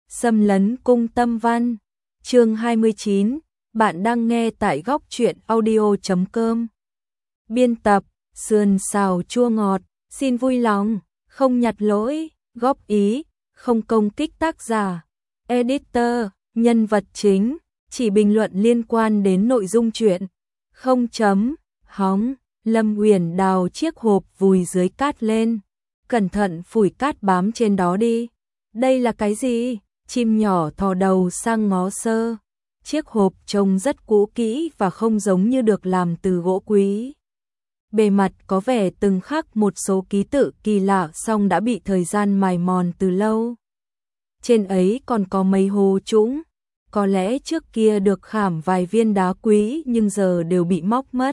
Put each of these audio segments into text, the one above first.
Xâm lấn cung tâm văn. Chương 29, bạn đang nghe tại góc truyện audio.com. Biên tập, sườn xào chua ngọt, xin vui lòng, không nhặt lỗi, góp ý, không công kích tác giả. Editor, nhân vật chính, chỉ bình luận liên quan đến nội dung truyện. Không chấm, hóng, Lâm Uyển đào chiếc hộp vùi dưới cát lên. Cẩn thận phủi cát bám trên đó đi. Đây là cái gì? Chim nhỏ thò đầu sang ngó sơ. Chiếc hộp trông rất cũ kỹ và không giống như được làm từ gỗ quý. Bề mặt có vẻ từng khắc một số ký tự kỳ lạ song đã bị thời gian mài mòn từ lâu. Trên ấy còn có mấy hố trũng. Có lẽ trước kia được khảm vài viên đá quý nhưng giờ đều bị móc mất.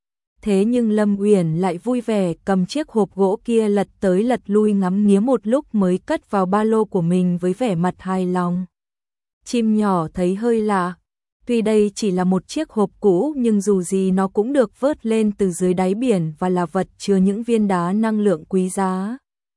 Thế nhưng Lâm Uyển lại vui vẻ cầm chiếc hộp gỗ kia lật tới lật lui ngắm nghía một lúc mới cất vào ba lô của mình với vẻ mặt hài lòng. Chim nhỏ thấy hơi lạ. Tuy đây chỉ là một chiếc hộp cũ nhưng dù gì nó cũng được vớt lên từ dưới đáy biển và là vật chứa những viên đá năng lượng quý giá.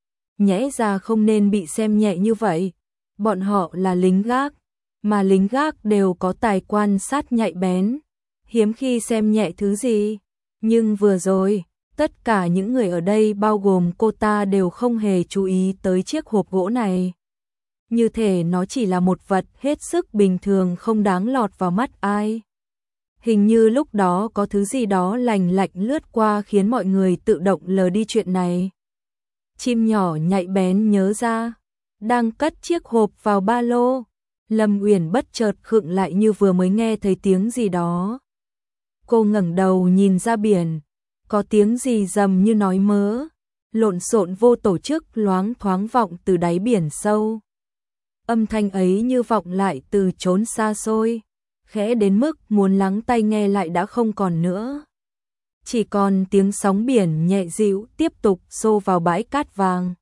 Nhẽ ra không nên bị xem nhẹ như vậy. Bọn họ là lính gác, mà lính gác đều có tài quan sát nhạy bén. Hiếm khi xem nhẹ thứ gì. Nhưng vừa rồi, tất cả những người ở đây bao gồm cô ta đều không hề chú ý tới chiếc hộp gỗ này. Như thể nó chỉ là một vật hết sức bình thường không đáng lọt vào mắt ai. Hình như lúc đó có thứ gì đó lành lạnh lướt qua khiến mọi người tự động lờ đi chuyện này. Chim nhỏ nhạy bén nhớ ra, đang cất chiếc hộp vào ba lô. Lâm Uyển bất chợt khựng lại như vừa mới nghe thấy tiếng gì đó. Cô ngẩng đầu nhìn ra biển, có tiếng gì rầm như nói mớ, lộn xộn vô tổ chức loáng thoáng vọng từ đáy biển sâu. Âm thanh ấy như vọng lại từ chốn xa xôi, khẽ đến mức muốn lắng tai nghe lại đã không còn nữa. Chỉ còn tiếng sóng biển nhẹ dịu tiếp tục xô vào bãi cát vàng.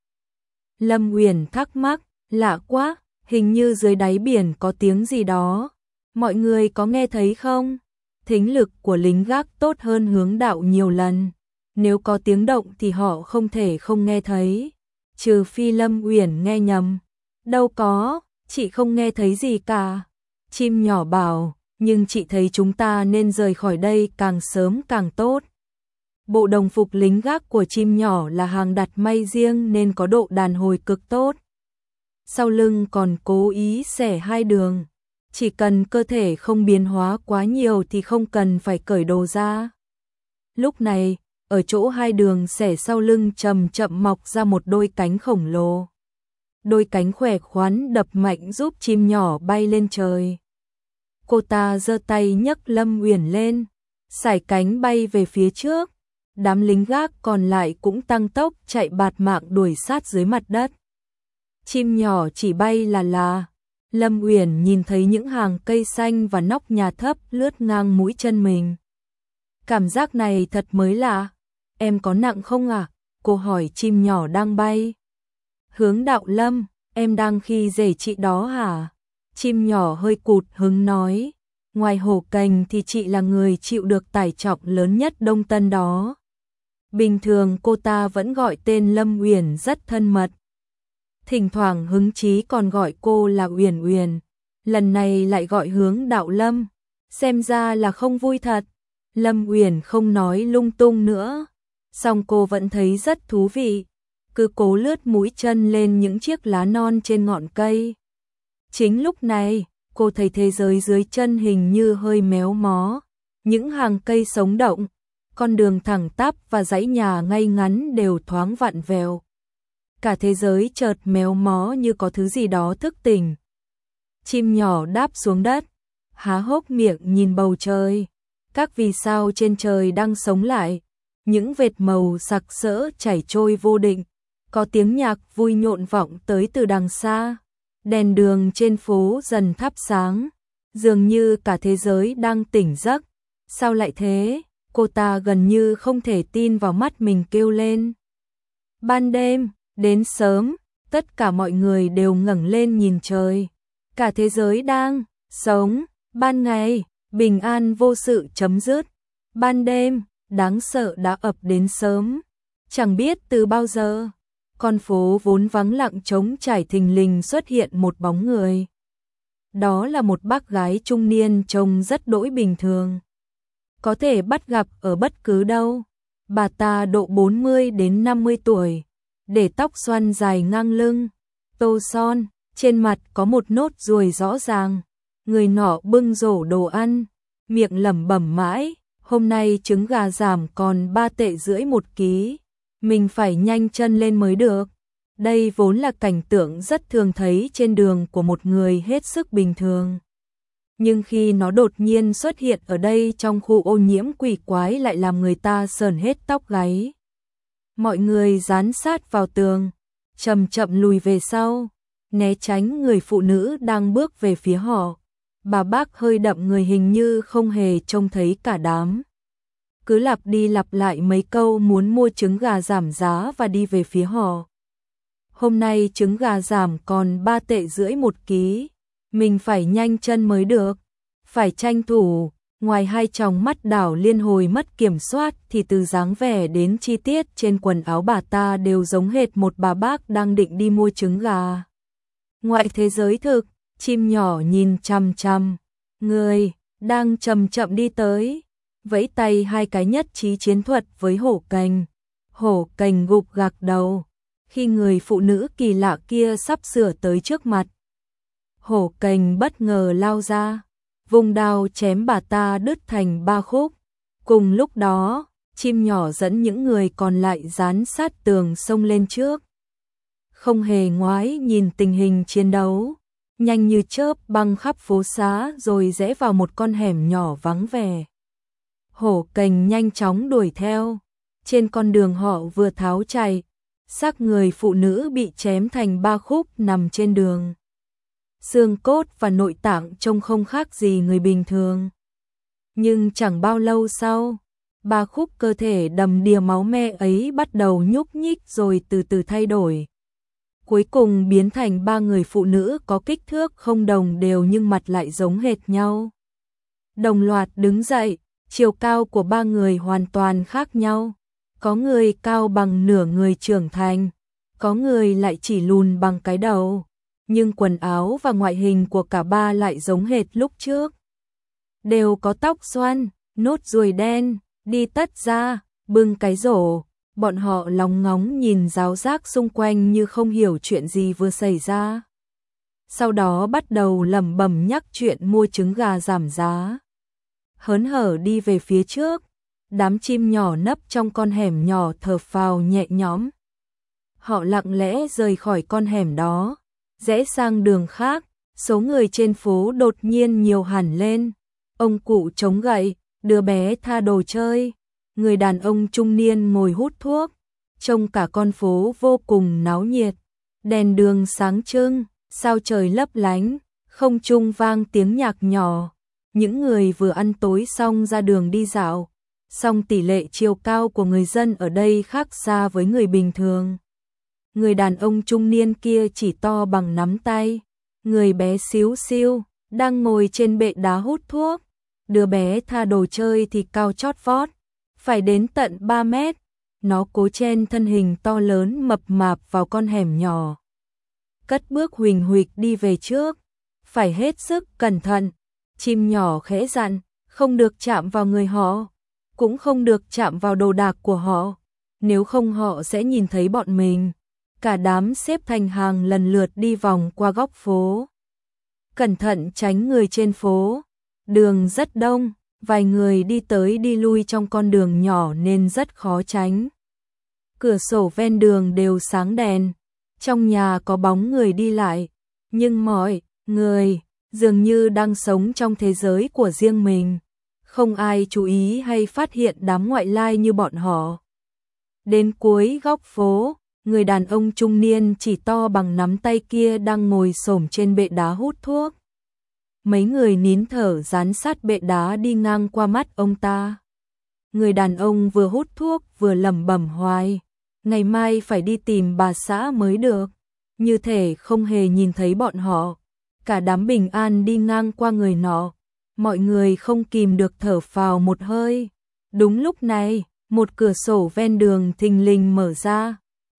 Lâm Uyển thắc mắc, lạ quá, hình như dưới đáy biển có tiếng gì đó. Mọi người có nghe thấy không? Thính lực của lính gác tốt hơn hướng đạo nhiều lần. Nếu có tiếng động thì họ không thể không nghe thấy. Trừ phi Lâm Uyển nghe nhầm. Đâu có, chị không nghe thấy gì cả. Chim nhỏ bảo, nhưng chị thấy chúng ta nên rời khỏi đây càng sớm càng tốt. Bộ đồng phục lính gác của chim nhỏ là hàng đặt may riêng nên có độ đàn hồi cực tốt. Sau lưng còn cố ý xẻ hai đường. Chỉ cần cơ thể không biến hóa quá nhiều thì không cần phải cởi đồ ra. Lúc này, ở chỗ hai đường xẻ sau lưng chậm chậm mọc ra một đôi cánh khổng lồ. Đôi cánh khỏe khoắn đập mạnh giúp chim nhỏ bay lên trời. Cô ta giơ tay nhấc Lâm Uyển lên, sải cánh bay về phía trước. Đám lính gác còn lại cũng tăng tốc chạy bạt mạng đuổi sát dưới mặt đất. Chim nhỏ chỉ bay là. Lâm Uyển nhìn thấy những hàng cây xanh và nóc nhà thấp lướt ngang mũi chân mình. Cảm giác này thật mới lạ. Em có nặng không ạ? Cô hỏi chim nhỏ đang bay. Hướng đạo Lâm, em đang khi dễ chị đó hả? Chim nhỏ hơi cụt hứng nói. Ngoài hổ cành thì chị là người chịu được tải trọng lớn nhất Đông Tân đó. Bình thường cô ta vẫn gọi tên Lâm Uyển rất thân mật. Thỉnh thoảng hứng chí còn gọi cô là Uyển Uyển, lần này lại gọi hướng đạo Lâm, xem ra là không vui thật. Lâm Uyển không nói lung tung nữa, song cô vẫn thấy rất thú vị, cứ cố lướt mũi chân lên những chiếc lá non trên ngọn cây. Chính lúc này, cô thấy thế giới dưới chân hình như hơi méo mó, những hàng cây sống động, con đường thẳng tắp và dãy nhà ngay ngắn đều thoáng vặn vẹo. Cả thế giới chợt méo mó như có thứ gì đó thức tỉnh. Chim nhỏ đáp xuống đất, há hốc miệng nhìn bầu trời. Các vì sao trên trời đang sống lại, những vệt màu sặc sỡ chảy trôi vô định. Có tiếng nhạc vui nhộn vọng tới từ đằng xa. Đèn đường trên phố dần thắp sáng, dường như cả thế giới đang tỉnh giấc. Sao lại thế? Cô ta gần như không thể tin vào mắt mình kêu lên. Ban đêm đến sớm, tất cả mọi người đều ngẩng lên nhìn trời. Cả thế giới đang sống. Ban ngày, bình an vô sự chấm dứt. Ban đêm, đáng sợ đã ập đến sớm. Chẳng biết từ bao giờ, con phố vốn vắng lặng trống trải thình lình xuất hiện một bóng người. Đó là một bác gái trung niên trông rất đỗi bình thường. Có thể bắt gặp ở bất cứ đâu. Bà ta độ 40 đến 50 tuổi, để tóc xoăn dài ngang lưng, tô son, trên mặt có một nốt ruồi rõ ràng. Người nọ bưng rổ đồ ăn, miệng lẩm bẩm mãi, hôm nay trứng gà giảm còn 3 tệ rưỡi một ký, mình phải nhanh chân lên mới được. Đây vốn là cảnh tượng rất thường thấy trên đường của một người hết sức bình thường. Nhưng khi nó đột nhiên xuất hiện ở đây trong khu ô nhiễm quỷ quái lại làm người ta sởn hết tóc gáy. Mọi người dán sát vào tường, chậm chậm lùi về sau, né tránh người phụ nữ đang bước về phía họ. Bà bác hơi đậm người hình như không hề trông thấy cả đám. Cứ lặp đi lặp lại mấy câu muốn mua trứng gà giảm giá và đi về phía họ. Hôm nay trứng gà giảm còn 3 tệ rưỡi một ký, mình phải nhanh chân mới được, phải tranh thủ. Ngoài hai tròng mắt đảo liên hồi mất kiểm soát thì từ dáng vẻ đến chi tiết trên quần áo bà ta đều giống hệt một bà bác đang định đi mua trứng gà. Ngoại thế giới thực, chim nhỏ nhìn chằm chằm, người đang chậm chậm đi tới, vẫy tay hai cái nhất trí chiến thuật với hổ cành. Hổ cành gục gạc đầu, khi người phụ nữ kỳ lạ kia sắp sửa tới trước mặt. Hổ cành bất ngờ lao ra, vùng đao chém bà ta đứt thành 3 khúc. Cùng lúc đó, chim nhỏ dẫn những người còn lại dán sát tường xông lên trước. Không hề ngoái nhìn tình hình chiến đấu, nhanh như chớp băng khắp phố xá rồi rẽ vào một con hẻm nhỏ vắng vẻ. Hổ cành nhanh chóng đuổi theo, trên con đường họ vừa tháo chạy, xác người phụ nữ bị chém thành 3 khúc nằm trên đường. Xương cốt và nội tạng trông không khác gì người bình thường. Nhưng chẳng bao lâu sau, 3 khúc cơ thể đầm đìa máu me ấy bắt đầu nhúc nhích rồi từ từ thay đổi. Cuối cùng biến thành 3 người phụ nữ có kích thước không đồng đều nhưng mặt lại giống hệt nhau. Đồng loạt đứng dậy, chiều cao của 3 người hoàn toàn khác nhau. Có người cao bằng nửa người trưởng thành, có người lại chỉ lùn bằng cái đầu. Nhưng quần áo và ngoại hình của cả ba lại giống hệt lúc trước. Đều có tóc xoăn, nốt ruồi đen, đi tất ra, bưng cái rổ. Bọn họ lóng ngóng nhìn ráo rác xung quanh như không hiểu chuyện gì vừa xảy ra. Sau đó bắt đầu lẩm bẩm nhắc chuyện mua trứng gà giảm giá. Hớn hở đi về phía trước, đám chim nhỏ nấp trong con hẻm nhỏ thở phào nhẹ nhõm. Họ lặng lẽ rời khỏi con hẻm đó, rẽ sang đường khác, số người trên phố đột nhiên nhiều hẳn lên. Ông cụ chống gậy, đứa bé tha đồ chơi, người đàn ông trung niên ngồi hút thuốc, trông cả con phố vô cùng náo nhiệt. Đèn đường sáng trưng, sao trời lấp lánh, không trung vang tiếng nhạc nhỏ. Những người vừa ăn tối xong ra đường đi dạo, song tỷ lệ chiều cao của người dân ở đây khác xa với người bình thường. Người đàn ông trung niên kia chỉ to bằng nắm tay, người bé xíu xiu, đang ngồi trên bệ đá hút thuốc. Đứa bé tha đồ chơi thì cao chót vót, phải đến tận 3 mét. Nó cố chen thân hình to lớn mập mạp vào con hẻm nhỏ. Cất bước huỳnh huỵch đi về trước, phải hết sức cẩn thận. Chim nhỏ khẽ dặn, không được chạm vào người họ, cũng không được chạm vào đồ đạc của họ, nếu không họ sẽ nhìn thấy bọn mình. Cả đám xếp thành hàng lần lượt đi vòng qua góc phố. Cẩn thận tránh người trên phố. Đường rất đông, vài người đi tới đi lui trong con đường nhỏ nên rất khó tránh. Cửa sổ ven đường đều sáng đèn, trong nhà có bóng người đi lại, nhưng mọi người dường như đang sống trong thế giới của riêng mình, không ai chú ý hay phát hiện đám ngoại lai như bọn họ. Đến cuối góc phố, người đàn ông trung niên chỉ to bằng nắm tay kia đang ngồi xổm trên bệ đá hút thuốc. Mấy người nín thở dán sát bệ đá đi ngang qua mắt ông ta. Người đàn ông vừa hút thuốc vừa lẩm bẩm hoài, ngày mai phải đi tìm bà xã mới được, như thể không hề nhìn thấy bọn họ. Cả đám bình an đi ngang qua người nọ, mọi người không kìm được thở phào một hơi. Đúng lúc này, một cửa sổ ven đường thình lình mở ra,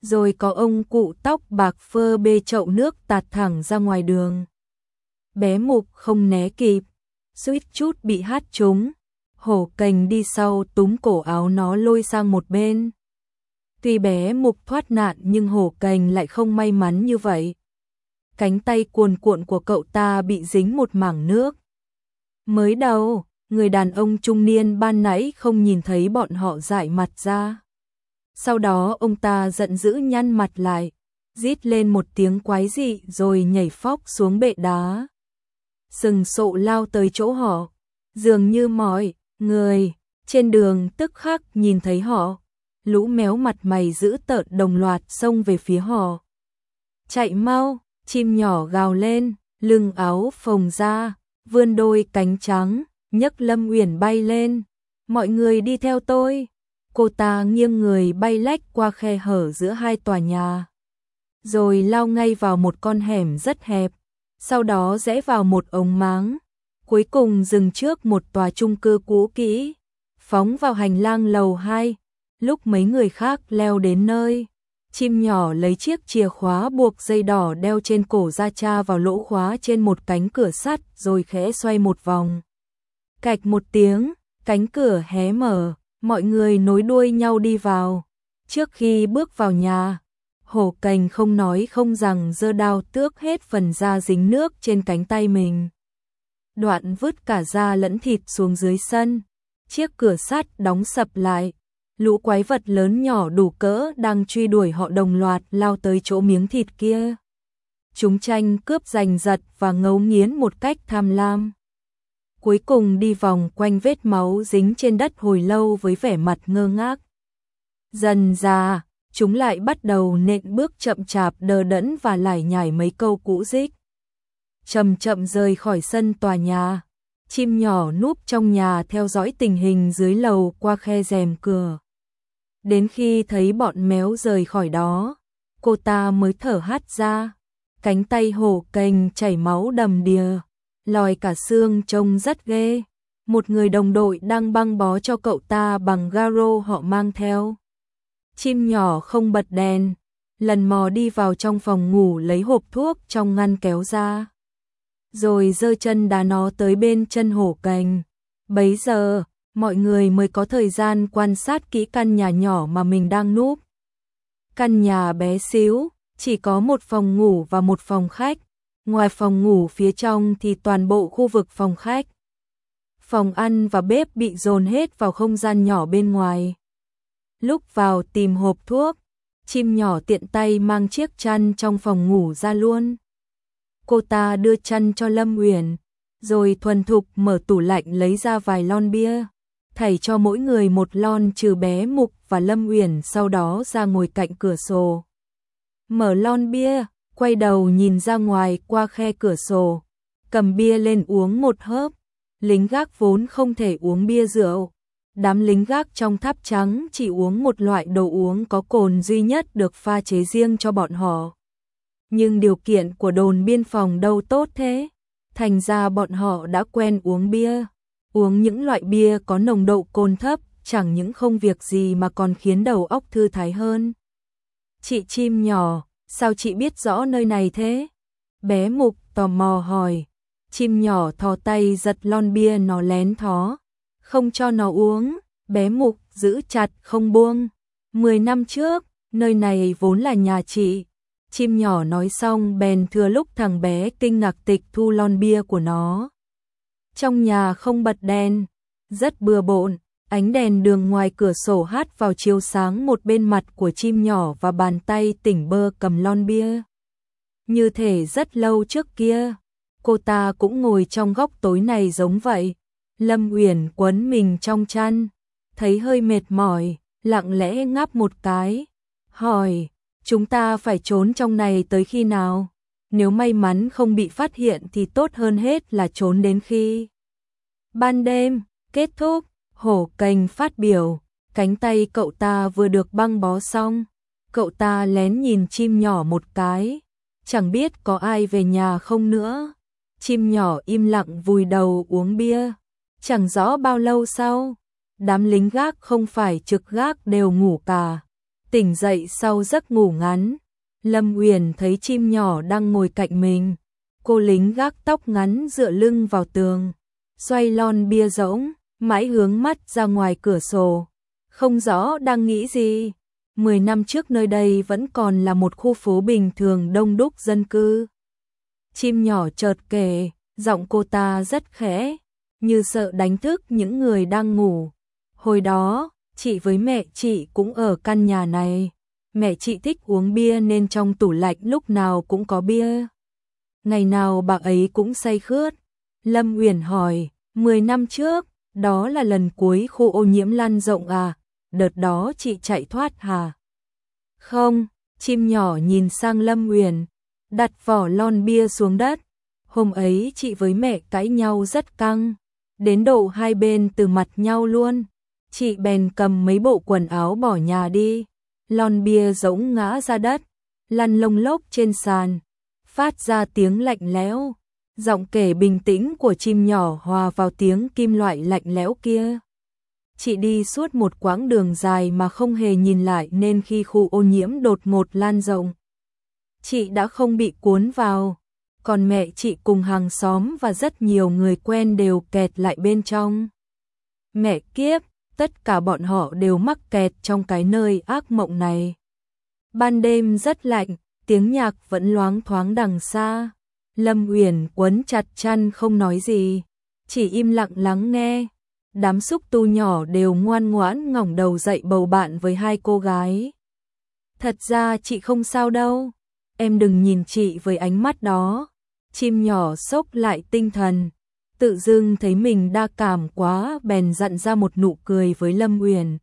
rồi có ông cụ tóc bạc phơ bê chậu nước tạt thẳng ra ngoài đường. Bé Mục không né kịp, suýt chút bị hát trúng. Hổ Cành đi sau túm cổ áo nó lôi sang một bên. Tuy bé Mục thoát nạn nhưng Hổ Cành lại không may mắn như vậy. Cánh tay cuồn cuộn của cậu ta bị dính một mảng nước. Mới đầu, người đàn ông trung niên ban nãy không nhìn thấy bọn họ dại mặt ra. Sau đó ông ta giận dữ nhăn mặt lại, rít lên một tiếng quái dị rồi nhảy phóc xuống bệ đá. Sừng sộ lao tới chỗ họ, dường như mọi người trên đường tức khắc nhìn thấy họ. Lũ méo mặt mày dữ tợn đồng loạt xông về phía họ. Chạy mau, chim nhỏ gào lên, lưng áo phồng ra, vươn đôi cánh trắng, nhấc Lâm Uyển bay lên. Mọi người đi theo tôi. Cô ta nghiêng người bay lách qua khe hở giữa hai tòa nhà, rồi lao ngay vào một con hẻm rất hẹp, sau đó rẽ vào một ống máng, cuối cùng dừng trước một tòa chung cư cũ kỹ, phóng vào hành lang lầu 2. Lúc mấy người khác leo đến nơi, chim nhỏ lấy chiếc chìa khóa buộc dây đỏ đeo trên cổ ra tra vào lỗ khóa trên một cánh cửa sắt rồi khẽ xoay một vòng. Cạch một tiếng, cánh cửa hé mở, mọi người nối đuôi nhau đi vào. Trước khi bước vào nhà, Hổ Cành không nói không rằng giơ đao tước hết phần da dính nước trên cánh tay mình. Đoạn vứt cả da lẫn thịt xuống dưới sân. Chiếc cửa sắt đóng sập lại. Lũ quái vật lớn nhỏ đủ cỡ đang truy đuổi họ đồng loạt lao tới chỗ miếng thịt kia. Chúng tranh cướp giành giật và ngấu nghiến một cách tham lam. Cuối cùng đi vòng quanh vết máu dính trên đất hồi lâu với vẻ mặt ngơ ngác. Dần dà, chúng lại bắt đầu nện bước chậm chạp đờ đẫn và lải nhải mấy câu cũ rích. Chậm chậm rời khỏi sân tòa nhà. Chim nhỏ núp trong nhà theo dõi tình hình dưới lầu qua khe rèm cửa. Đến khi thấy bọn méo rời khỏi đó, cô ta mới thở hắt ra. Cánh tay Hổ Cành chảy máu đầm đìa, lòi cả xương trông rất ghê. Một người đồng đội đang băng bó cho cậu ta bằng garo họ mang theo. Chim nhỏ không bật đèn, lần mò đi vào trong phòng ngủ lấy hộp thuốc trong ngăn kéo ra, rồi giơ chân đá nó tới bên chân Hổ Cành. Bấy giờ, mọi người mới có thời gian quan sát kỹ căn nhà nhỏ mà mình đang núp. Căn nhà bé xíu, chỉ có một phòng ngủ và một phòng khách. Ngoài phòng ngủ phía trong thì toàn bộ khu vực phòng khách, phòng ăn và bếp bị dồn hết vào không gian nhỏ bên ngoài. Lúc vào tìm hộp thuốc, chim nhỏ tiện tay mang chiếc chăn trong phòng ngủ ra luôn. Cô ta đưa chăn cho Lâm Uyển, rồi thuần thục mở tủ lạnh lấy ra vài lon bia, thảy cho mỗi người một lon trừ bé Mục và Lâm Uyển, sau đó ra ngồi cạnh cửa sổ. Mở lon bia, quay đầu nhìn ra ngoài qua khe cửa sổ, cầm bia lên uống một hớp. Lính gác vốn không thể uống bia rượu. Đám lính gác trong tháp trắng chỉ uống một loại đồ uống có cồn duy nhất được pha chế riêng cho bọn họ. Nhưng điều kiện của đồn biên phòng đâu tốt thế. Thành ra bọn họ đã quen uống bia. Uống những loại bia có nồng độ cồn thấp, chẳng những không việc gì mà còn khiến đầu óc thư thái hơn. Chị chim nhỏ, sao chị biết rõ nơi này thế? Bé Mục tò mò hỏi. Chim nhỏ thò tay giật lon bia nó lén thó, không cho nó uống. Bé Mục giữ chặt không buông. 10 năm trước, nơi này vốn là nhà chị. Chim nhỏ nói xong bèn thừa lúc thằng bé kinh ngạc tịch thu lon bia của nó. Trong nhà không bật đèn, rất bừa bộn, ánh đèn đường ngoài cửa sổ hắt vào chiếu sáng một bên mặt của chim nhỏ và bàn tay tỉnh bơ cầm lon bia. Như thể rất lâu trước kia, cô ta cũng ngồi trong góc tối này giống vậy. Lâm Uyển quấn mình trong chăn, thấy hơi mệt mỏi, lặng lẽ ngáp một cái, hỏi, chúng ta phải trốn trong này tới khi nào? Nếu may mắn không bị phát hiện thì tốt hơn hết là trốn đến khi ban đêm kết thúc. Hổ Cành phát biểu, cánh tay cậu ta vừa được băng bó xong, cậu ta lén nhìn chim nhỏ một cái, chẳng biết có ai về nhà không nữa. Chim nhỏ im lặng vùi đầu uống bia. Chẳng rõ bao lâu sau, đám lính gác không phải trực gác đều ngủ cả. Tỉnh dậy sau giấc ngủ ngắn, Lâm Uyển thấy chim nhỏ đang ngồi cạnh mình. Cô lính gác tóc ngắn dựa lưng vào tường, xoay lon bia rỗng, mãi hướng mắt ra ngoài cửa sổ. Không rõ đang nghĩ gì. 10 năm trước nơi đây vẫn còn là một khu phố bình thường đông đúc dân cư. Chim nhỏ chợt kể, giọng cô ta rất khẽ, như sợ đánh thức những người đang ngủ. Hồi đó, chị với mẹ chị cũng ở căn nhà này. Mẹ chị thích uống bia nên trong tủ lạnh lúc nào cũng có bia. Ngày nào bà ấy cũng say khướt. Lâm Uyển hỏi, 10 năm trước, đó là lần cuối khu ô nhiễm lan rộng à? Đợt đó chị chạy thoát hả? Không, chim nhỏ nhìn sang Lâm Uyển, đặt vỏ lon bia xuống đất. Hôm ấy chị với mẹ cãi nhau rất căng, đến độ hai bên từ mặt nhau luôn. Chị bèn cầm mấy bộ quần áo bỏ nhà đi. Lon bia rỗng ngã ra đất, lăn lông lốc trên sàn, phát ra tiếng lạnh lẽo. Giọng kể bình tĩnh của chim nhỏ hòa vào tiếng kim loại lạnh lẽo kia. Chị đi suốt một quãng đường dài mà không hề nhìn lại nên khi khu ô nhiễm đột ngột lan rộng, chị đã không bị cuốn vào, còn mẹ chị cùng hàng xóm và rất nhiều người quen đều kẹt lại bên trong. Mẹ kiếp, tất cả bọn họ đều mắc kẹt trong cái nơi ác mộng này. Ban đêm rất lạnh, tiếng nhạc vẫn loáng thoáng đằng xa. Lâm Uyển quấn chặt chăn không nói gì, chỉ im lặng lắng nghe. Đám xúc tu nhỏ đều ngoan ngoãn ngẩng đầu dậy bầu bạn với hai cô gái. Thật ra chị không sao đâu, em đừng nhìn chị với ánh mắt đó. Chim nhỏ xốc lại tinh thần, tự dưng thấy mình đa cảm quá bèn dặn ra một nụ cười với Lâm Uyển.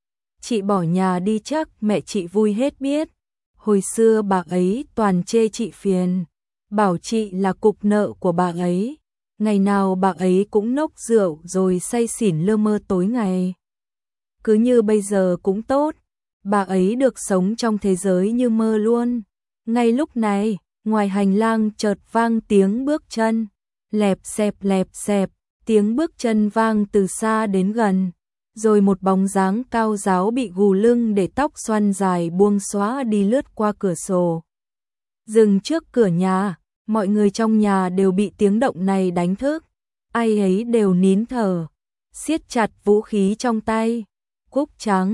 Chị bỏ nhà đi chắc mẹ chị vui hết biết. Hồi xưa bà ấy toàn chê chị phiền, bảo chị là cục nợ của bà ấy. Ngày nào bà ấy cũng nốc rượu rồi say xỉn lơ mơ tối ngày. Cứ như bây giờ cũng tốt, bà ấy được sống trong thế giới như mơ luôn. Ngay lúc này, ngoài hành lang chợt vang tiếng bước chân. Lẹp xẹp, tiếng bước chân vang từ xa đến gần. Rồi một bóng dáng cao ráo bị gù lưng để tóc xoăn dài buông xõa đi lướt qua cửa sổ. Dừng trước cửa nhà. Mọi người trong nhà đều bị tiếng động này đánh thức, ai ấy đều nín thở, siết chặt vũ khí trong tay. Cúc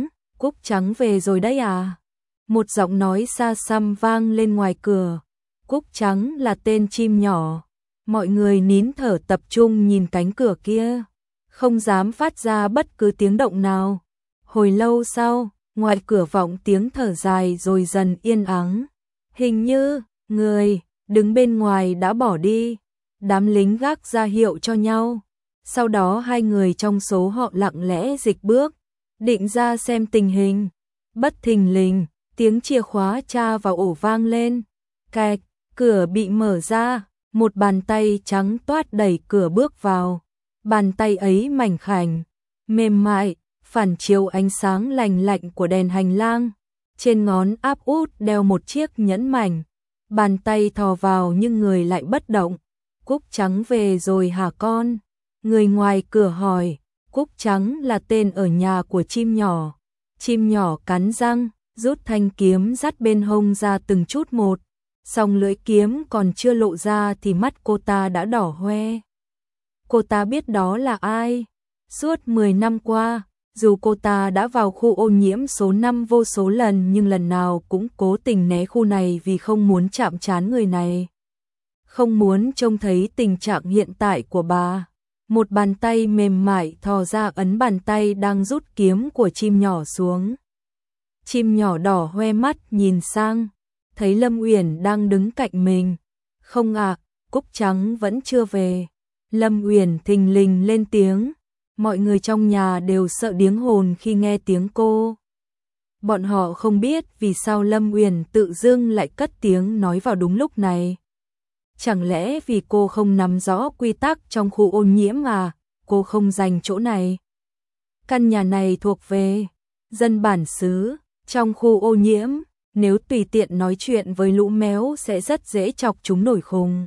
Trắng về rồi đấy à? Một giọng nói xa xăm vang lên ngoài cửa. Cúc Trắng là tên chim nhỏ. Mọi người nín thở tập trung nhìn cánh cửa kia, không dám phát ra bất cứ tiếng động nào. Hồi lâu sau, ngoài cửa vọng tiếng thở dài rồi dần yên ắng. Hình như, người đứng bên ngoài đã bỏ đi. Đám lính gác ra hiệu cho nhau. Sau đó hai người trong số họ lặng lẽ dịch bước, định ra xem tình hình. Bất thình lình, tiếng chìa khóa tra vào ổ vang lên. Cạch, cửa bị mở ra, một bàn tay trắng toát đẩy cửa bước vào. Bàn tay ấy mảnh khảnh, mềm mại, phản chiếu ánh sáng lành lạnh của đèn hành lang. Trên ngón áp út đeo một chiếc nhẫn mảnh. Bàn tay thò vào nhưng người lại bất động. Cúc Trắng về rồi hả con? Người ngoài cửa hỏi. Cúc Trắng là tên ở nhà của chim nhỏ. Chim nhỏ cắn răng, rút thanh kiếm dắt bên hông ra từng chút một. Song lưỡi kiếm còn chưa lộ ra thì mắt cô ta đã đỏ hoe. Cô ta biết đó là ai. Suốt 10 năm qua, dù cô ta đã vào khu ô nhiễm số 5 vô số lần nhưng lần nào cũng cố tình né khu này vì không muốn chạm trán người này. Không muốn trông thấy tình trạng hiện tại của bà. Một bàn tay mềm mại thò ra ấn bàn tay đang rút kiếm của chim nhỏ xuống. Chim nhỏ đỏ hoe mắt nhìn sang, thấy Lâm Uyển đang đứng cạnh mình. Không ạ, Cúc Trắng vẫn chưa về. Lâm Uyển thình lình lên tiếng. Mọi người trong nhà đều sợ điếng hồn khi nghe tiếng cô. Bọn họ không biết vì sao Lâm Uyển tự dưng lại cất tiếng nói vào đúng lúc này. Chẳng lẽ vì cô không nắm rõ quy tắc trong khu ô nhiễm à? Cô không dành chỗ này. Căn nhà này thuộc về dân bản xứ. Trong khu ô nhiễm, nếu tùy tiện nói chuyện với lũ méo sẽ rất dễ chọc chúng nổi khùng.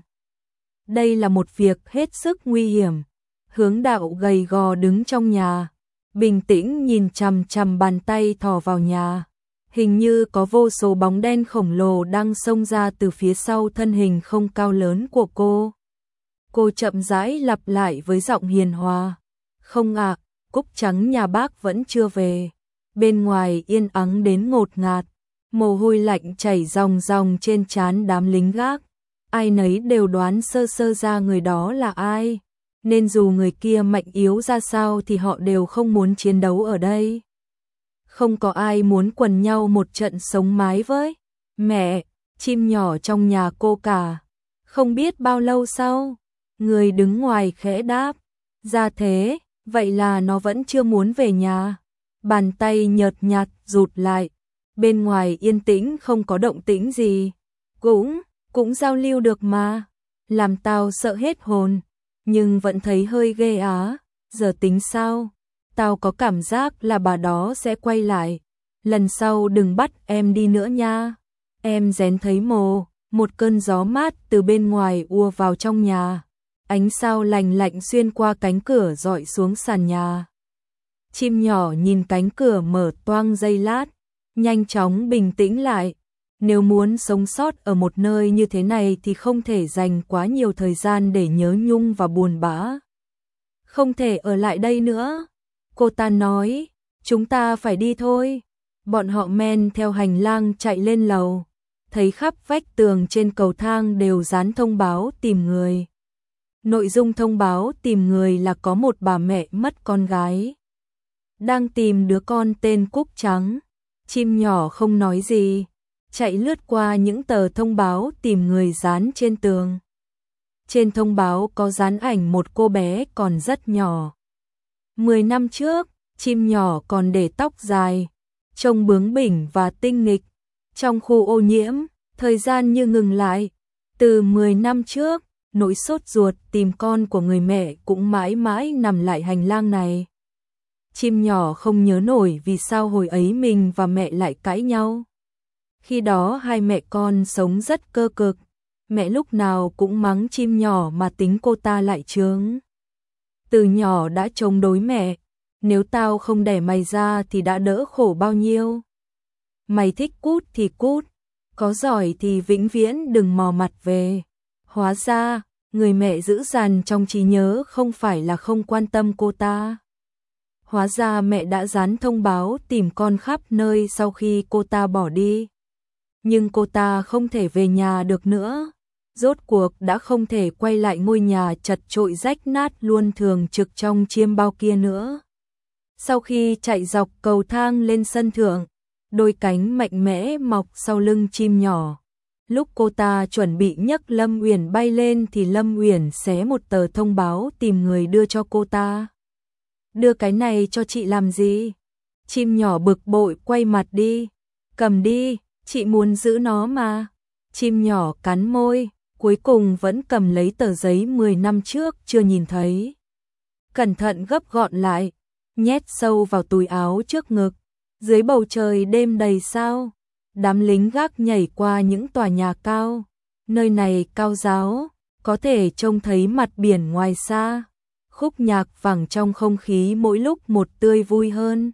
Đây là một việc hết sức nguy hiểm. Hướng Đạo gầy gò đứng trong nhà, bình tĩnh nhìn chằm chằm bàn tay thò vào nhà. Hình như có vô số bóng đen khổng lồ đang xông ra từ phía sau thân hình không cao lớn của cô. Cô chậm rãi lặp lại với giọng hiền hòa. Không ạ, cúc trắng nhà bác vẫn chưa về. Bên ngoài yên ắng đến ngột ngạt, mồ hôi lạnh chảy ròng ròng trên trán đám lính gác. Ai nấy đều đoán sơ sơ ra người đó là ai, nên dù người kia mạnh yếu ra sao thì họ đều không muốn chiến đấu ở đây. Không có ai muốn quần nhau một trận sống mái với mẹ, chim nhỏ trong nhà cô cả. Không biết bao lâu sau, người đứng ngoài khẽ đáp, ra thế, vậy là nó vẫn chưa muốn về nhà. Bàn tay nhợt nhạt rụt lại, bên ngoài yên tĩnh không có động tĩnh gì. Cũng giao lưu được mà, làm tao sợ hết hồn, nhưng vẫn thấy hơi ghê á, giờ tính sao? Tao có cảm giác là bà đó sẽ quay lại, lần sau đừng bắt em đi nữa nha. Em rén thấy một cơn gió mát từ bên ngoài ùa vào trong nhà, ánh sao lành lạnh xuyên qua cánh cửa rọi xuống sàn nhà. Chim nhỏ nhìn cánh cửa mở toang giây lát, nhanh chóng bình tĩnh lại. Nếu muốn sống sót ở một nơi như thế này thì không thể dành quá nhiều thời gian để nhớ nhung và buồn bã. Không thể ở lại đây nữa. Cô ta nói, chúng ta phải đi thôi. Bọn họ men theo hành lang chạy lên lầu. Thấy khắp vách tường trên cầu thang đều dán thông báo tìm người. Nội dung thông báo tìm người là có một bà mẹ mất con gái, đang tìm đứa con tên Cúc Trắng. Chim nhỏ không nói gì, chạy lướt qua những tờ thông báo tìm người dán trên tường. Trên thông báo có dán ảnh một cô bé còn rất nhỏ. 10 năm trước, chim nhỏ còn để tóc dài, trông bướng bỉnh và tinh nghịch. Trong khu ô nhiễm, thời gian như ngừng lại. Từ 10 năm trước, nỗi sốt ruột tìm con của người mẹ cũng mãi mãi nằm lại hành lang này. Chim nhỏ không nhớ nổi vì sao hồi ấy mình và mẹ lại cãi nhau. Khi đó hai mẹ con sống rất cơ cực, mẹ lúc nào cũng mắng chim nhỏ mà tính cô ta lại chướng. Từ nhỏ đã chống đối mẹ, nếu tao không đẻ mày ra thì đã đỡ khổ bao nhiêu. Mày thích cút thì cút, có giỏi thì vĩnh viễn đừng mò mặt về. Hóa ra, người mẹ dữ dằn trong trí nhớ không phải là không quan tâm cô ta. Hóa ra mẹ đã dán thông báo tìm con khắp nơi sau khi cô ta bỏ đi. Nhưng cô ta không thể về nhà được nữa. Rốt cuộc đã không thể quay lại ngôi nhà chật chội rách nát luôn thường trực trong chiêm bao kia nữa. Sau khi chạy dọc cầu thang lên sân thượng, đôi cánh mạnh mẽ mọc sau lưng chim nhỏ. Lúc cô ta chuẩn bị nhấc Lâm Uyển bay lên thì Lâm Uyển xé một tờ thông báo tìm người đưa cho cô ta. Đưa cái này cho chị làm gì? Chim nhỏ bực bội quay mặt đi. Cầm đi, chị muốn giữ nó mà. Chim nhỏ cắn môi, cuối cùng vẫn cầm lấy tờ giấy 10 năm trước chưa nhìn thấy. Cẩn thận gấp gọn lại, nhét sâu vào túi áo trước ngực. Dưới bầu trời đêm đầy sao, đám lính gác nhảy qua những tòa nhà cao. Nơi này cao ráo, có thể trông thấy mặt biển ngoài xa. Khúc nhạc vang trong không khí mỗi lúc một tươi vui hơn.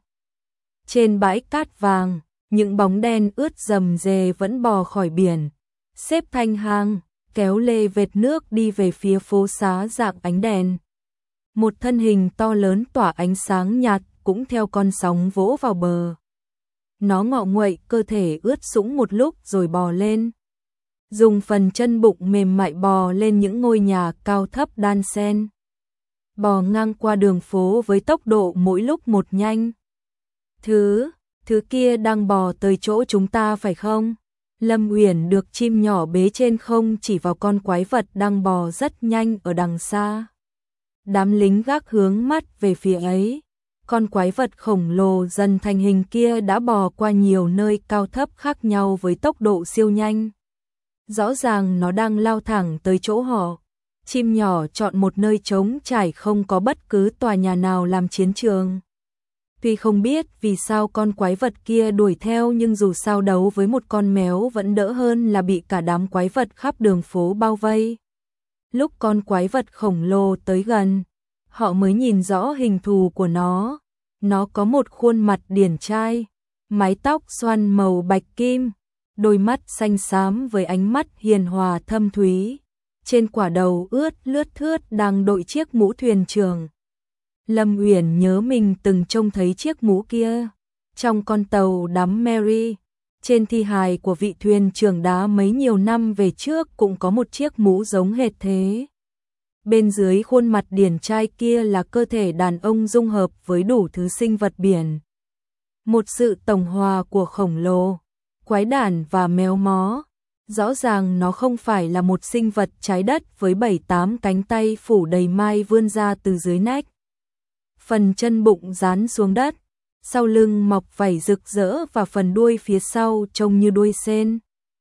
Trên bãi cát vàng, những bóng đen ướt rầm rề vẫn bò khỏi biển, xếp thành hàng, kéo lê vệt nước đi về phía phố xá rạng ánh đèn. Một thân hình to lớn tỏa ánh sáng nhạt cũng theo con sóng vỗ vào bờ. Nó ngọ nguậy cơ thể ướt sũng một lúc rồi bò lên. Dùng phần chân bụng mềm mại bò lên những ngôi nhà cao thấp đan xen. Bò ngang qua đường phố với tốc độ mỗi lúc một nhanh. Thứ kia đang bò tới chỗ chúng ta phải không? Lâm Uyển được chim nhỏ bế trên không chỉ vào con quái vật đang bò rất nhanh ở đằng xa. Đám lính gác hướng mắt về phía ấy. Con quái vật khổng lồ dần thành hình kia đã bò qua nhiều nơi cao thấp khác nhau với tốc độ siêu nhanh. Rõ ràng nó đang lao thẳng tới chỗ họ. Chim nhỏ chọn một nơi trống trải không có bất cứ tòa nhà nào làm chiến trường. Tuy không biết vì sao con quái vật kia đuổi theo nhưng dù sao đấu với một con mèo vẫn đỡ hơn là bị cả đám quái vật khắp đường phố bao vây. Lúc con quái vật khổng lồ tới gần, họ mới nhìn rõ hình thù của nó. Nó có một khuôn mặt điển trai, mái tóc xoăn màu bạch kim, đôi mắt xanh xám với ánh mắt hiền hòa thâm thúy. Trên quả đầu ướt lướt thướt đang đội chiếc mũ thuyền trưởng. Lâm Uyển nhớ mình từng trông thấy chiếc mũ kia trong con tàu đắm Mary. Trên thi hài của vị thuyền trưởng đá mấy nhiều năm về trước cũng có một chiếc mũ giống hệt thế. Bên dưới khuôn mặt điển trai kia là cơ thể đàn ông dung hợp với đủ thứ sinh vật biển. Một sự tổng hòa của khổng lồ, quái đản và méo mó. Rõ ràng nó không phải là một sinh vật trái đất với 7-8 cánh tay phủ đầy mai vươn ra từ dưới nách. Phần chân bụng dán xuống đất, sau lưng mọc vảy rực rỡ và phần đuôi phía sau trông như đuôi sên.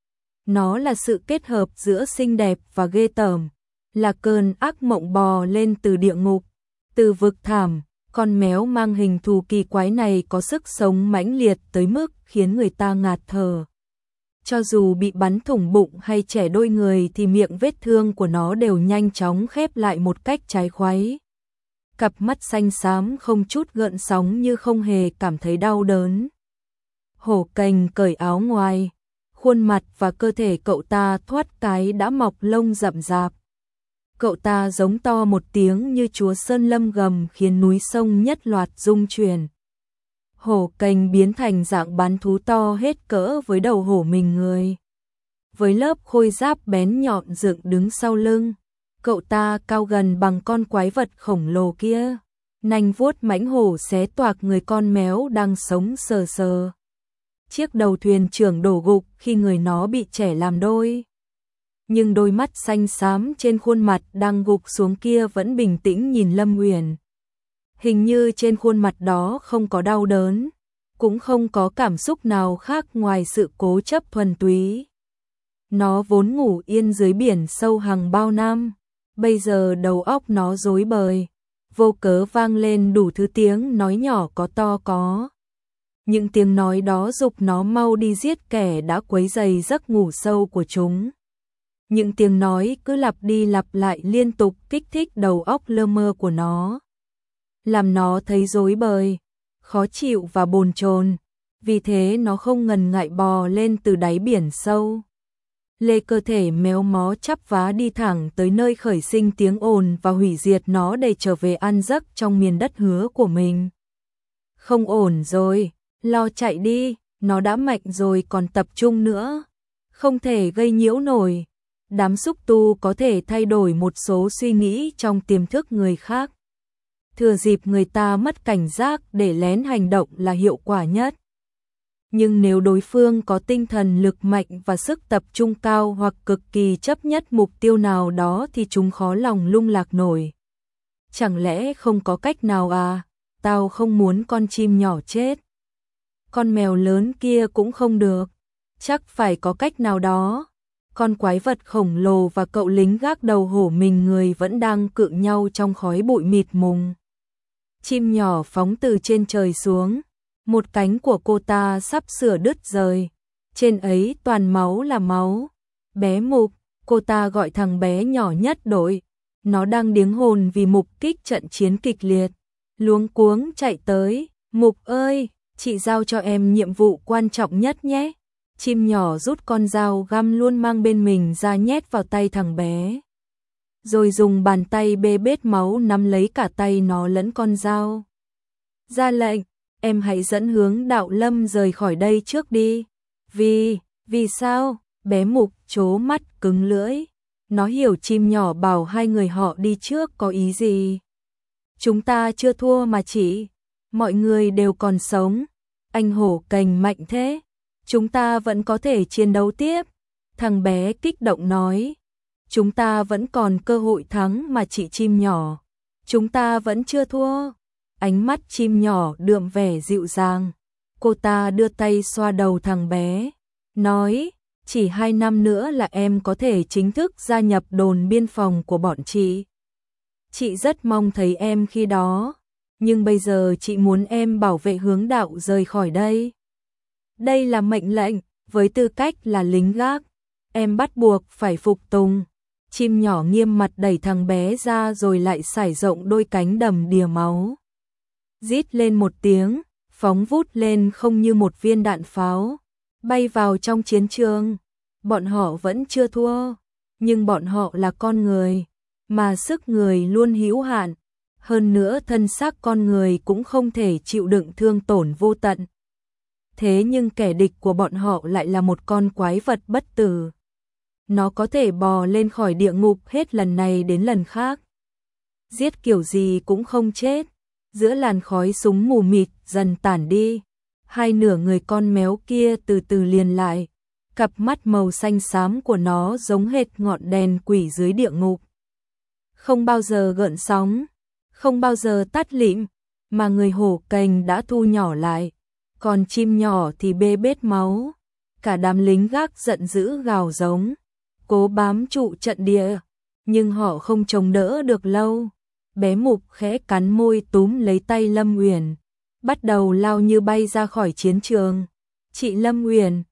Nó là sự kết hợp giữa xinh đẹp và ghê tởm, là cơn ác mộng bò lên từ địa ngục, từ vực thẳm. Con méo mang hình thù kỳ quái này có sức sống mãnh liệt tới mức khiến người ta ngạt thở. Cho dù bị bắn thủng bụng hay chẻ đôi người thì miệng vết thương của nó đều nhanh chóng khép lại một cách trái khoái. Cặp mắt xanh xám không chút gợn sóng như không hề cảm thấy đau đớn. Hổ Cành cởi áo ngoài, khuôn mặt và cơ thể cậu ta thoát cái đã mọc lông rậm rạp. Cậu ta giống to một tiếng như chúa Sơn Lâm gầm khiến núi sông nhất loạt rung chuyển. Hổ Cành biến thành dạng bán thú to hết cỡ với đầu hổ mình người. Với lớp khôi giáp bén nhọn dựng đứng sau lưng, cậu ta cao gần bằng con quái vật khổng lồ kia. Nanh vuốt mãnh hổ xé toạc người con méo đang sống sờ sờ. Chiếc đầu thuyền trưởng đổ gục khi người nó bị chẻ làm đôi. Nhưng đôi mắt xanh xám trên khuôn mặt đang gục xuống kia vẫn bình tĩnh nhìn Lâm Uyển. Hình như trên khuôn mặt đó không có đau đớn, cũng không có cảm xúc nào khác ngoài sự cố chấp thuần túy. Nó vốn ngủ yên dưới biển sâu hàng bao năm, bây giờ đầu óc nó rối bời, vô cớ vang lên đủ thứ tiếng nói nhỏ có to có. Những tiếng nói đó giục nó mau đi giết kẻ đã quấy rầy giấc ngủ sâu của chúng. Những tiếng nói cứ lặp đi lặp lại liên tục kích thích đầu óc lơ mơ của nó, làm nó thấy rối bời, khó chịu và bồn chồn. Vì thế nó không ngần ngại bò lên từ đáy biển sâu. Lê cơ thể méo mó chắp vá đi thẳng tới nơi khởi sinh tiếng ồn và hủy diệt nó để trở về ăn giấc trong miền đất hứa của mình. Không ổn rồi, lo chạy đi, nó đã mạnh rồi còn tập trung nữa. Không thể gây nhiễu nổi. Đám xúc tu có thể thay đổi một số suy nghĩ trong tiềm thức người khác. Thừa dịp người ta mất cảnh giác để lén hành động là hiệu quả nhất. Nhưng nếu đối phương có tinh thần lực mạnh và sức tập trung cao hoặc cực kỳ chấp nhất mục tiêu nào đó thì chúng khó lòng lung lạc nổi. Chẳng lẽ không có cách nào à? Tao không muốn con chim nhỏ chết. Con mèo lớn kia cũng không được. Chắc phải có cách nào đó. Con quái vật khổng lồ và cậu lính gác đầu hổ mình người vẫn đang cự nhau trong khói bụi mịt mùng. Chim nhỏ phóng từ trên trời xuống. Một cánh của cô ta sắp sửa đứt rời. Trên ấy toàn máu là máu. Bé Mục, cô ta gọi thằng bé nhỏ nhất đội. Nó đang điếng hồn vì Mục kích trận chiến kịch liệt. Luống cuống chạy tới. Mục ơi, chị giao cho em nhiệm vụ quan trọng nhất nhé. Chim nhỏ rút con dao găm luôn mang bên mình ra nhét vào tay thằng bé. Rồi dùng bàn tay bê bết máu nắm lấy cả tay nó lẫn con dao. Ra lệnh, em hãy dẫn hướng Đạo Lâm rời khỏi đây trước đi. Vì sao? Bé Mục trố mắt cứng lưỡi. Nó hiểu chim nhỏ bảo hai người họ đi trước có ý gì. Chúng ta chưa thua mà chị. Mọi người đều còn sống. Anh Hổ Cành mạnh thế. Chúng ta vẫn có thể chiến đấu tiếp. Thằng bé kích động nói. Chúng ta vẫn còn cơ hội thắng mà chị chim nhỏ. Chúng ta vẫn chưa thua. Ánh mắt chim nhỏ đượm vẻ dịu dàng. Cô ta đưa tay xoa đầu thằng bé. Nói, chỉ 2 năm nữa là em có thể chính thức gia nhập đồn biên phòng của bọn chị. Chị rất mong thấy em khi đó. Nhưng bây giờ chị muốn em bảo vệ hướng Đạo rời khỏi đây. Đây là mệnh lệnh, với tư cách là lính gác. Em bắt buộc phải phục tùng. Chim nhỏ nghiêm mặt đẩy thằng bé ra rồi lại sải rộng đôi cánh đầm đìa máu. Rít lên một tiếng, phóng vút lên không như một viên đạn pháo, bay vào trong chiến trường. Bọn họ vẫn chưa thua, nhưng bọn họ là con người, mà sức người luôn hữu hạn, hơn nữa thân xác con người cũng không thể chịu đựng thương tổn vô tận. Thế nhưng kẻ địch của bọn họ lại là một con quái vật bất tử. Nó có thể bò lên khỏi địa ngục hết lần này đến lần khác. Giết kiểu gì cũng không chết. Giữa làn khói súng mù mịt dần tản đi, hai nửa người con méo kia từ từ liền lại. Cặp mắt màu xanh xám của nó giống hệt ngọn đèn quỷ dưới địa ngục. Không bao giờ gợn sóng, không bao giờ tắt lịm, mà người hổ cành đã thu nhỏ lại, còn chim nhỏ thì bê bết máu. Cả đám lính gác giận dữ gào giống, cố bám trụ trận địa, nhưng họ không chống đỡ được lâu. Bé Mục khẽ cắn môi túm lấy tay Lâm Uyển, bắt đầu lao như bay ra khỏi chiến trường. Chị Lâm Uyển,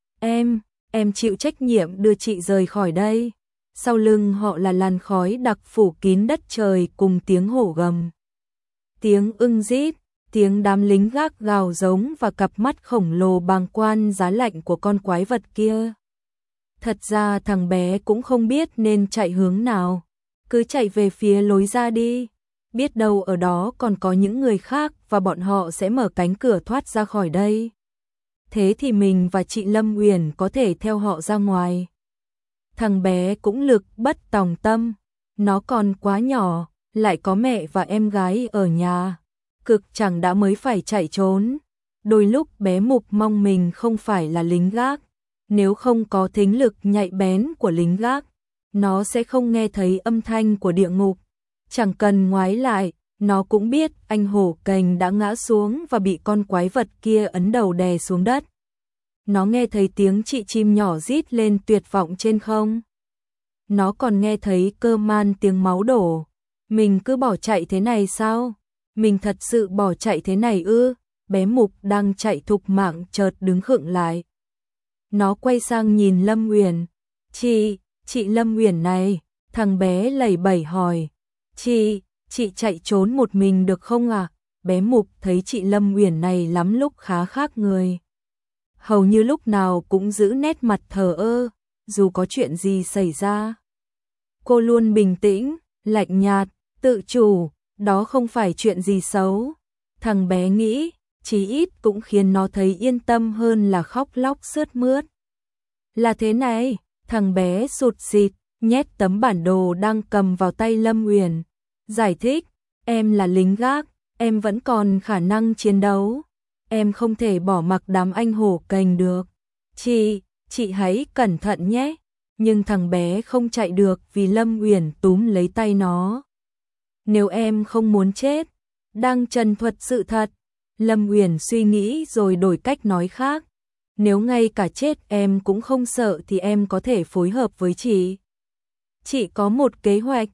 em chịu trách nhiệm đưa chị rời khỏi đây. Sau lưng họ là làn khói đặc phủ kín đất trời cùng tiếng hổ gầm, tiếng ưng rít, tiếng đám lính gác gào giống và cặp mắt khổng lồ bàng quan giá lạnh của con quái vật kia. Thật ra thằng bé cũng không biết nên chạy hướng nào, cứ chạy về phía lối ra đi. Biết đâu ở đó còn có những người khác và bọn họ sẽ mở cánh cửa thoát ra khỏi đây. Thế thì mình và chị Lâm Uyển có thể theo họ ra ngoài. Thằng bé cũng lực bất tòng tâm, nó còn quá nhỏ, lại có mẹ và em gái ở nhà. Cực chẳng đã mới phải chạy trốn. Đôi lúc bé Mục mong mình không phải là lính gác. Nếu không có thính lực nhạy bén của lính gác, nó sẽ không nghe thấy âm thanh của địa ngục. Chẳng cần ngoái lại, nó cũng biết anh hổ cành đã ngã xuống và bị con quái vật kia ấn đầu đè xuống đất. Nó nghe thấy tiếng chị chim nhỏ rít lên tuyệt vọng trên không. Nó còn nghe thấy cơ man tiếng máu đổ. Mình cứ bỏ chạy thế này sao? Mình thật sự bỏ chạy thế này ư? Bé Mục đang chạy thục mạng chợt đứng khựng lại. Nó quay sang nhìn Lâm Uyển. Chị Lâm Uyển này, thằng bé lẩy bẩy hỏi. Chị chạy trốn một mình được không à? Bé Mục thấy chị Lâm Uyển này lắm lúc khá khác người. Hầu như lúc nào cũng giữ nét mặt thờ ơ, dù có chuyện gì xảy ra. Cô luôn bình tĩnh, lạnh nhạt, tự chủ, đó không phải chuyện gì xấu. Thằng bé nghĩ, chí ít cũng khiến nó thấy yên tâm hơn là khóc lóc sướt mướt. Là thế này, thằng bé sụt sịt, nhét tấm bản đồ đang cầm vào tay Lâm Uyển. Giải thích, em là lính gác, em vẫn còn khả năng chiến đấu. Em không thể bỏ mặc đám anh hổ cành được. Chị hãy cẩn thận nhé. Nhưng thằng bé không chạy được vì Lâm Uyển túm lấy tay nó. Nếu em không muốn chết, đang trần thuật sự thật. Lâm Uyển suy nghĩ rồi đổi cách nói khác. Nếu ngay cả chết em cũng không sợ thì em có thể phối hợp với chị. Chị có một kế hoạch.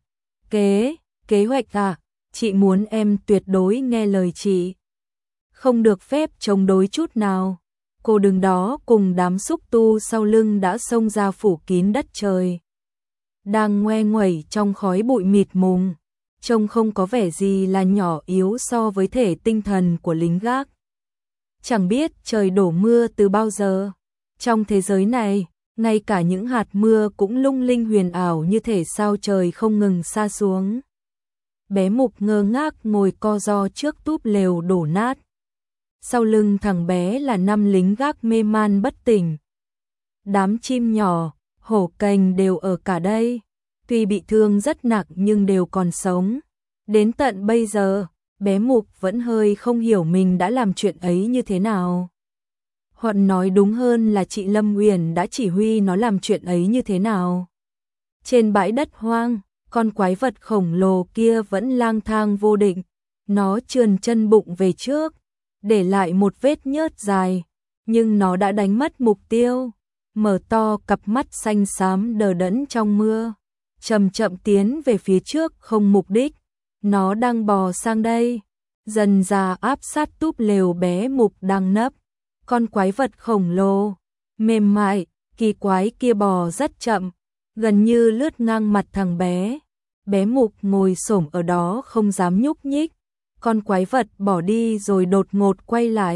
Kế hoạch à? Chị muốn em tuyệt đối nghe lời chị. Không được phép chống đối chút nào. Cô đứng đó cùng đám xúc tu sau lưng đã xông ra phủ kín đất trời. Đang ngoe nguẩy trong khói bụi mịt mùng. Trông không có vẻ gì là nhỏ yếu so với thể tinh thần của lính gác. Chẳng biết trời đổ mưa từ bao giờ. Trong thế giới này, ngay cả những hạt mưa cũng lung linh huyền ảo như thể sao trời không ngừng sa xuống. Bé Mục ngơ ngác ngồi co ro trước túp lều đổ nát. Sau lưng thằng bé là 5 lính gác mê man bất tỉnh. Đám chim nhỏ, hổ cành đều ở cả đây. Tuy bị thương rất nặng nhưng đều còn sống. Đến tận bây giờ, bé Mục vẫn hơi không hiểu mình đã làm chuyện ấy như thế nào. Hoặc nói đúng hơn là chị Lâm Uyển đã chỉ huy nó làm chuyện ấy như thế nào. Trên bãi đất hoang, con quái vật khổng lồ kia vẫn lang thang vô định. Nó trườn chân bụng về trước, để lại một vết nhớt dài. Nhưng nó đã đánh mất mục tiêu. Mở to cặp mắt xanh xám đờ đẫn trong mưa. Chậm chậm tiến về phía trước không mục đích. Nó đang bò sang đây. Dần dà áp sát túp lều bé Mục đang nấp. Con quái vật khổng lồ, mềm mại, kỳ quái kia bò rất chậm, gần như lướt ngang mặt thằng bé. Bé Mục ngồi xổm ở đó không dám nhúc nhích. Con quái vật bỏ đi rồi đột ngột quay lại,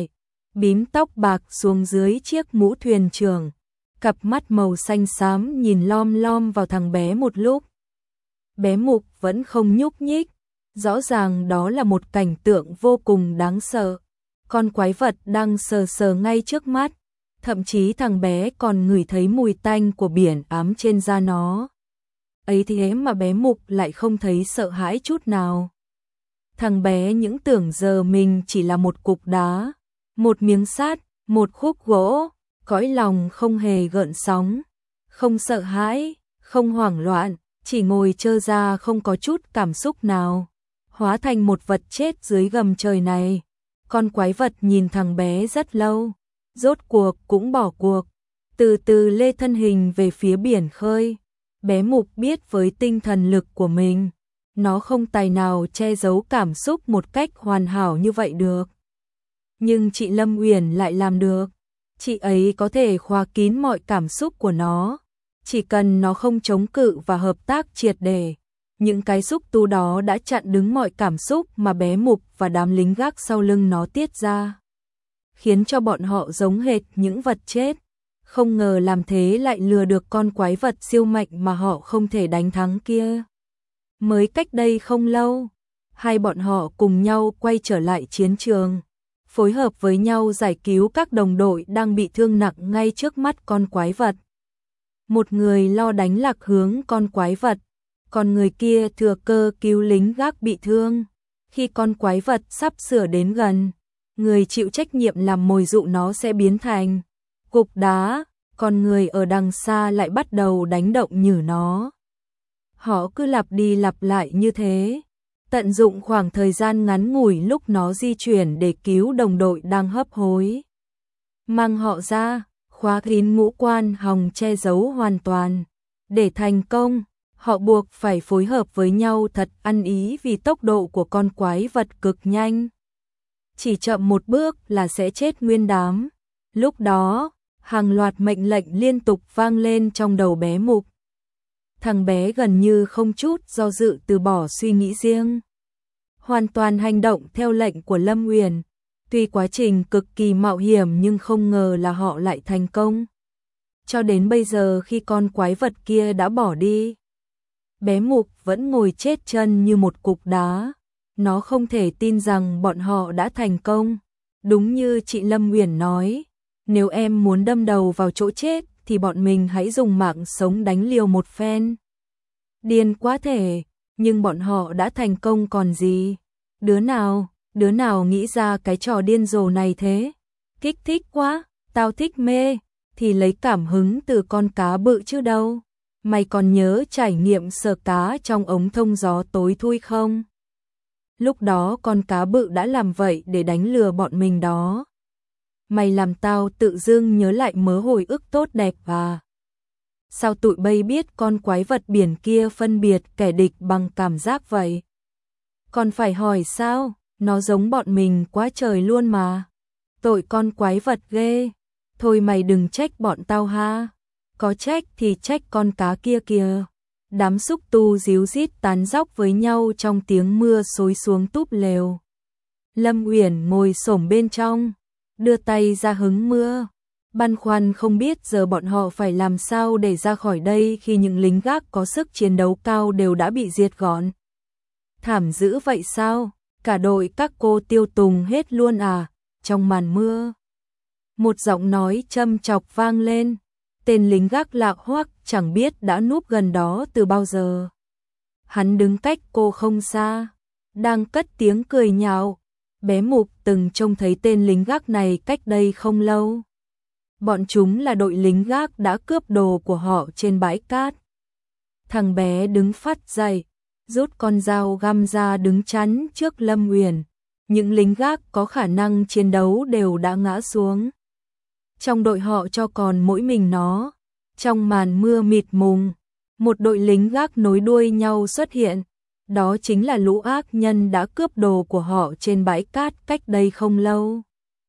bím tóc bạc xuống dưới chiếc mũ thuyền trưởng, cặp mắt màu xanh xám nhìn lom lom vào thằng bé một lúc. Bé Mục vẫn không nhúc nhích, rõ ràng đó là một cảnh tượng vô cùng đáng sợ. Con quái vật đang sờ sờ ngay trước mắt, thậm chí thằng bé còn ngửi thấy mùi tanh của biển ám trên da nó. Ấy thế mà bé Mục lại không thấy sợ hãi chút nào. Thằng bé những tưởng giờ mình chỉ là một cục đá, một miếng sắt, một khúc gỗ, cõi lòng không hề gợn sóng, không sợ hãi, không hoảng loạn, chỉ ngồi trơ ra không có chút cảm xúc nào, hóa thành một vật chết dưới gầm trời này. Con quái vật nhìn thằng bé rất lâu, rốt cuộc cũng bỏ cuộc, từ từ lê thân hình về phía biển khơi. Bé Mục biết với tinh thần lực của mình, nó không tài nào che giấu cảm xúc một cách hoàn hảo như vậy được. Nhưng chị Lâm Uyển lại làm được. Chị ấy có thể khóa kín mọi cảm xúc của nó, chỉ cần nó không chống cự và hợp tác triệt để. Những cái xúc tu đó đã chặn đứng mọi cảm xúc mà bé Mục và đám lính gác sau lưng nó tiết ra, khiến cho bọn họ giống hệt những vật chết. Không ngờ làm thế lại lừa được con quái vật siêu mạnh mà họ không thể đánh thắng kia. Mới cách đây không lâu, hai bọn họ cùng nhau quay trở lại chiến trường, phối hợp với nhau giải cứu các đồng đội đang bị thương nặng ngay trước mắt con quái vật. Một người lo đánh lạc hướng con quái vật, còn người kia thừa cơ cứu lính gác bị thương. Khi con quái vật sắp sửa đến gần, người chịu trách nhiệm làm mồi dụ nó sẽ biến thành cục đá, còn người ở đằng xa lại bắt đầu đánh động nhử nó. Họ cứ lặp đi lặp lại như thế, tận dụng khoảng thời gian ngắn ngủi lúc nó di chuyển để cứu đồng đội đang hấp hối. Mang họ ra, khóa kín ngũ quan hòng che giấu hoàn toàn. Để thành công, họ buộc phải phối hợp với nhau thật ăn ý vì tốc độ của con quái vật cực nhanh. Chỉ chậm một bước là sẽ chết nguyên đám. Lúc đó, hàng loạt mệnh lệnh liên tục vang lên trong đầu bé Mục. Thằng bé gần như không chút do dự từ bỏ suy nghĩ riêng, hoàn toàn hành động theo lệnh của Lâm Uyển. Tuy quá trình cực kỳ mạo hiểm nhưng không ngờ là họ lại thành công. Cho đến bây giờ khi con quái vật kia đã bỏ đi, bé Mục vẫn ngồi chết chân như một cục đá. Nó không thể tin rằng bọn họ đã thành công. Đúng như chị Lâm Uyển nói, nếu em muốn đâm đầu vào chỗ chết thì bọn mình hãy dùng mạng sống đánh liều một phen. Điên quá thể, nhưng bọn họ đã thành công còn gì. Đứa nào nghĩ ra cái trò điên rồ này thế? Kích thích quá, tao thích mê, thì lấy cảm hứng từ con cá bự chứ đâu. Mày còn nhớ trải nghiệm sờ cá trong ống thông gió tối thui không? Lúc đó con cá bự đã làm vậy để đánh lừa bọn mình đó. Mày làm tao tự dưng nhớ lại mớ hồi ức tốt đẹp à? Sao tụi bay biết con quái vật biển kia phân biệt kẻ địch bằng cảm giác vậy? Còn phải hỏi sao? Nó giống bọn mình quá trời luôn mà. Tội con quái vật ghê. Thôi mày đừng trách bọn tao ha. Có trách thì trách con cá kia kìa. Đám xúc tu díu dít tán dóc với nhau trong tiếng mưa xối xuống túp lều. Lâm Uyển ngồi xổm bên trong, đưa tay ra hứng mưa, băn khoăn không biết giờ bọn họ phải làm sao để ra khỏi đây khi những lính gác có sức chiến đấu cao đều đã bị diệt gọn. Thảm dữ vậy sao? Cả đội các cô tiêu tùng hết luôn à? Trong màn mưa, một giọng nói châm chọc vang lên. Tên lính gác lạ hoắc chẳng biết đã núp gần đó từ bao giờ. Hắn đứng cách cô không xa, đang cất tiếng cười nhạo. Bé Mục từng trông thấy tên lính gác này cách đây không lâu. Bọn chúng là đội lính gác đã cướp đồ của họ trên bãi cát. Thằng bé đứng phắt dậy, rút con dao găm ra đứng chắn trước Lâm Uyển. Những lính gác có khả năng chiến đấu đều đã ngã xuống. Trong đội họ cho còn mỗi mình nó. Trong màn mưa mịt mùng, một đội lính gác nối đuôi nhau xuất hiện. Đó chính là lũ ác nhân đã cướp đồ của họ trên bãi cát cách đây không lâu.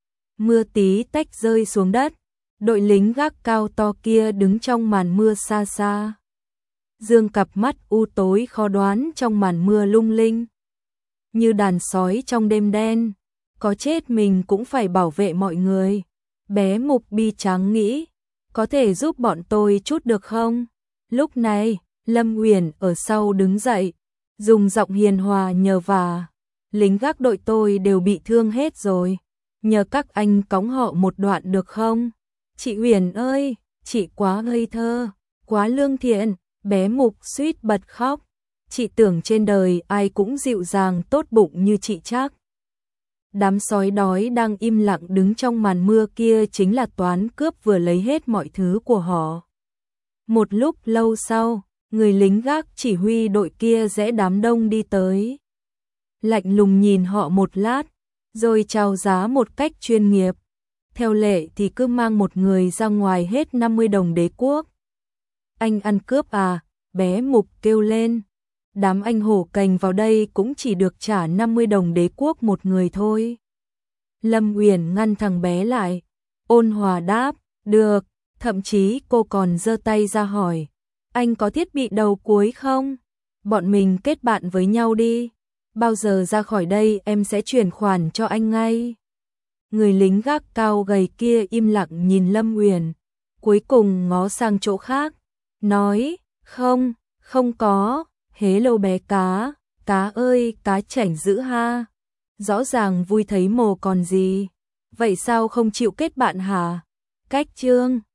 Mưa tí tách rơi xuống đất. Đội lính gác cao to kia đứng trong màn mưa xa xa. Dương cặp mắt u tối khó đoán trong màn mưa lung linh. Như đàn sói trong đêm đen. có chết mình cũng phải bảo vệ mọi người. Bé Mục bi tráng nghĩ, có thể giúp bọn tôi chút được không? Lúc này, Lâm Uyển ở sau đứng dậy, dùng giọng hiền hòa nhờ vả. Lính gác đội tôi đều bị thương hết rồi, nhờ các anh cõng họ một đoạn được không? Chị Uyển ơi, chị quá ngây thơ, quá lương thiện. Bé Mục suýt bật khóc. Chị tưởng trên đời ai cũng dịu dàng tốt bụng như chị chắc. Đám sói đói đang im lặng đứng trong màn mưa kia chính là toán cướp vừa lấy hết mọi thứ của họ. Một lúc lâu sau, người lính gác chỉ huy đội kia rẽ đám đông đi tới. Lạnh lùng nhìn họ một lát, rồi chào giá một cách chuyên nghiệp. Theo lệ thì cứ mang một người ra ngoài hết 50 đồng đế quốc. Anh ăn cướp à? Bé Mục kêu lên. Đám anh hổ cành vào đây cũng chỉ được trả 50 đồng đế quốc một người thôi. Lâm Uyển ngăn thằng bé lại, ôn hòa đáp, được, thậm chí cô còn giơ tay ra hỏi, anh có thiết bị đầu cuối không? Bọn mình kết bạn với nhau đi, bao giờ ra khỏi đây em sẽ chuyển khoản cho anh ngay. Người lính gác cao gầy kia im lặng nhìn Lâm Uyển, cuối cùng ngó sang chỗ khác, nói, không, không có. Hello bé cá, cá ơi, cá chảnh dữ ha. Rõ ràng vui thấy mồ còn gì. Vậy sao không chịu kết bạn hả? Cách chương